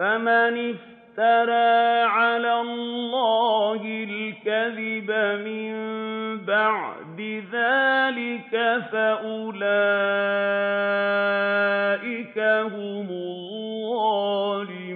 فَمَنِ افْتَرَىٰ عَلَى اللَّهِ الْكَذِبَ مِن بَعْدِ ذَٰلِكَ فَأُولَٰئِكَ هُمُ الظَّالِمُونَ